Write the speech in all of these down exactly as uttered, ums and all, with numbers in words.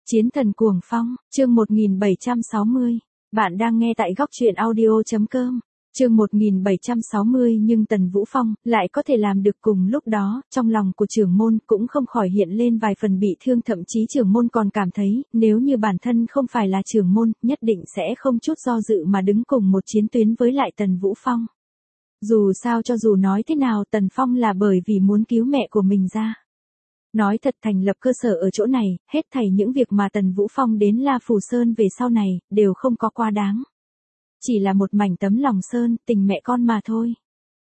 Chiến thần cuồng phong, chương một nghìn bảy trăm sáu mươi. Bạn đang nghe tại góc truyện audio.com. Chương một nghìn bảy trăm sáu mươi nhưng Tần Vũ Phong lại có thể làm được cùng lúc đó, trong lòng của trưởng môn cũng không khỏi hiện lên vài phần bị thương, thậm chí trưởng môn còn cảm thấy, nếu như bản thân không phải là trưởng môn, nhất định sẽ không chút do dự mà đứng cùng một chiến tuyến với lại Tần Vũ Phong. Dù sao cho dù nói thế nào Tần Phong là bởi vì muốn cứu mẹ của mình ra. Nói thật, thành lập cơ sở ở chỗ này, hết thảy những việc mà Tần Vũ Phong đến La Phù Sơn về sau này, đều không có quá đáng. Chỉ là một mảnh tấm lòng sơn, tình mẹ con mà thôi.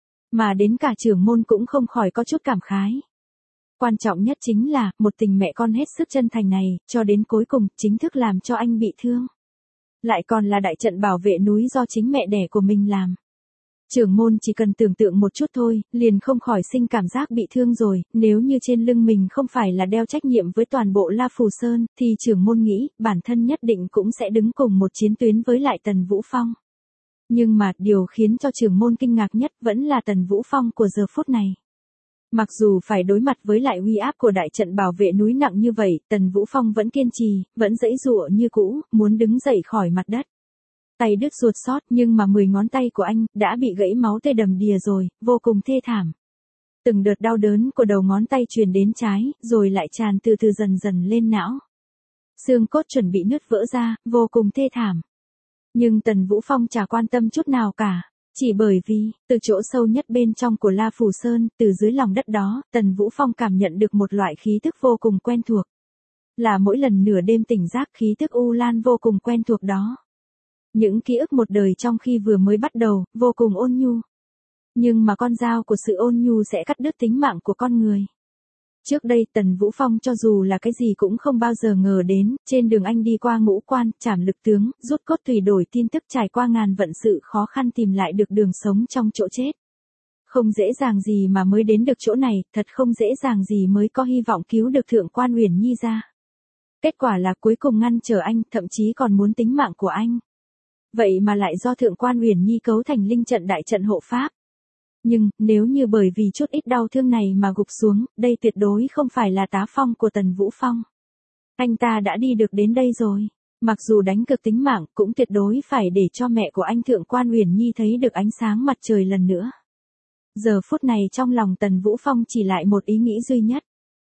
Mà đến cả trưởng môn cũng không khỏi có chút cảm khái. Quan trọng nhất chính là, một tình mẹ con hết sức chân thành này, cho đến cuối cùng, chính thức làm cho anh bị thương. Lại còn là đại trận bảo vệ núi do chính mẹ đẻ của mình làm. Trưởng môn chỉ cần tưởng tượng một chút thôi, liền không khỏi sinh cảm giác bị thương rồi, nếu như trên lưng mình không phải là đeo trách nhiệm với toàn bộ La Phù Sơn, thì trưởng môn nghĩ, bản thân nhất định cũng sẽ đứng cùng một chiến tuyến với lại Tần Vũ Phong. Nhưng mà, điều khiến cho trưởng môn kinh ngạc nhất vẫn là Tần Vũ Phong của giờ phút này. Mặc dù phải đối mặt với lại uy áp của đại trận bảo vệ núi nặng như vậy, Tần Vũ Phong vẫn kiên trì, vẫn giãy giụa như cũ, muốn đứng dậy khỏi mặt đất. Tay đứt ruột sót nhưng mà mười ngón tay của anh đã bị gãy máu tê đầm đìa rồi, vô cùng thê thảm. Từng đợt đau đớn của đầu ngón tay truyền đến trái, rồi lại tràn từ từ dần dần lên não. Xương cốt chuẩn bị nứt vỡ ra, vô cùng thê thảm. Nhưng Tần Vũ Phong chả quan tâm chút nào cả, chỉ bởi vì, từ chỗ sâu nhất bên trong của La Phù Sơn, từ dưới lòng đất đó, Tần Vũ Phong cảm nhận được một loại khí tức vô cùng quen thuộc. Là mỗi lần nửa đêm tỉnh giấc khí tức u lan vô cùng quen thuộc đó. Những ký ức một đời trong khi vừa mới bắt đầu, vô cùng ôn nhu. Nhưng mà con dao của sự ôn nhu sẽ cắt đứt tính mạng của con người. Trước đây Tần Vũ Phong cho dù là cái gì cũng không bao giờ ngờ đến, trên đường anh đi qua ngũ quan, trảm lực tướng, rút cốt tùy đổi tin tức, trải qua ngàn vận sự khó khăn tìm lại được đường sống trong chỗ chết. Không dễ dàng gì mà mới đến được chỗ này, thật không dễ dàng gì mới có hy vọng cứu được Thượng quan Uyển Nhi ra. Kết quả là cuối cùng ngăn trở anh, thậm chí còn muốn tính mạng của anh. Vậy mà lại do Thượng quan Uyển Nhi cấu thành linh trận đại trận hộ pháp. Nhưng, nếu như bởi vì chút ít đau thương này mà gục xuống, đây tuyệt đối không phải là tá phong của Tần Vũ Phong. Anh ta đã đi được đến đây rồi. Mặc dù đánh cược tính mạng, cũng tuyệt đối phải để cho mẹ của anh Thượng quan Uyển Nhi thấy được ánh sáng mặt trời lần nữa. Giờ phút này trong lòng Tần Vũ Phong chỉ lại một ý nghĩ duy nhất.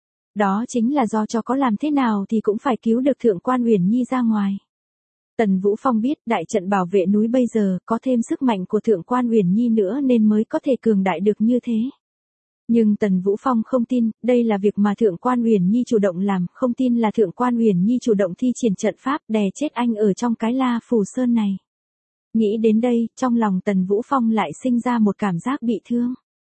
Đó chính là do cho có làm thế nào thì cũng phải cứu được Thượng quan Uyển Nhi ra ngoài. Tần Vũ Phong biết đại trận bảo vệ núi bây giờ có thêm sức mạnh của Thượng quan Uyển Nhi nữa nên mới có thể cường đại được như thế. Nhưng Tần Vũ Phong không tin, đây là việc mà Thượng quan Uyển Nhi chủ động làm, không tin là Thượng quan Uyển Nhi chủ động thi triển trận pháp đè chết anh ở trong cái La Phù Sơn này. Nghĩ đến đây, trong lòng Tần Vũ Phong lại sinh ra một cảm giác bị thương.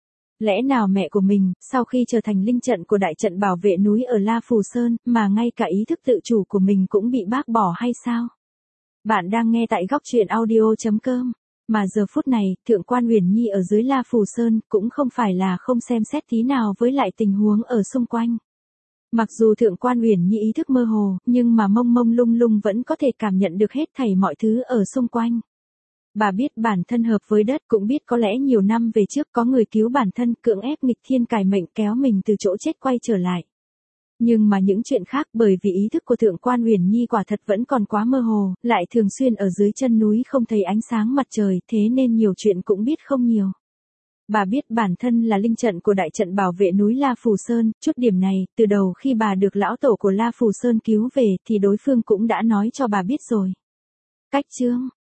Lẽ nào mẹ của mình, sau khi trở thành linh trận của đại trận bảo vệ núi ở La Phù Sơn, mà ngay cả ý thức tự chủ của mình cũng bị bác bỏ hay sao? Bạn đang nghe tại góc truyện audio.com. Mà giờ phút này, Thượng quan Uyển Nhi ở dưới La Phù Sơn cũng không phải là không xem xét tí nào với lại tình huống ở xung quanh. Mặc dù Thượng quan Uyển Nhi ý thức mơ hồ, nhưng mà mông mông lung lung vẫn có thể cảm nhận được hết thảy mọi thứ ở xung quanh. Bà biết bản thân hợp với đất, cũng biết có lẽ nhiều năm về trước có người cứu bản thân, cưỡng ép nghịch thiên cải mệnh kéo mình từ chỗ chết quay trở lại. Nhưng mà những chuyện khác, bởi vì ý thức của Thượng quan Uyển Nhi quả thật vẫn còn quá mơ hồ, lại thường xuyên ở dưới chân núi không thấy ánh sáng mặt trời, thế nên nhiều chuyện cũng biết không nhiều. Bà biết bản thân là linh trận của đại trận bảo vệ núi La Phù Sơn, chút điểm này, từ đầu khi bà được lão tổ của La Phù Sơn cứu về thì đối phương cũng đã nói cho bà biết rồi. Cách chương,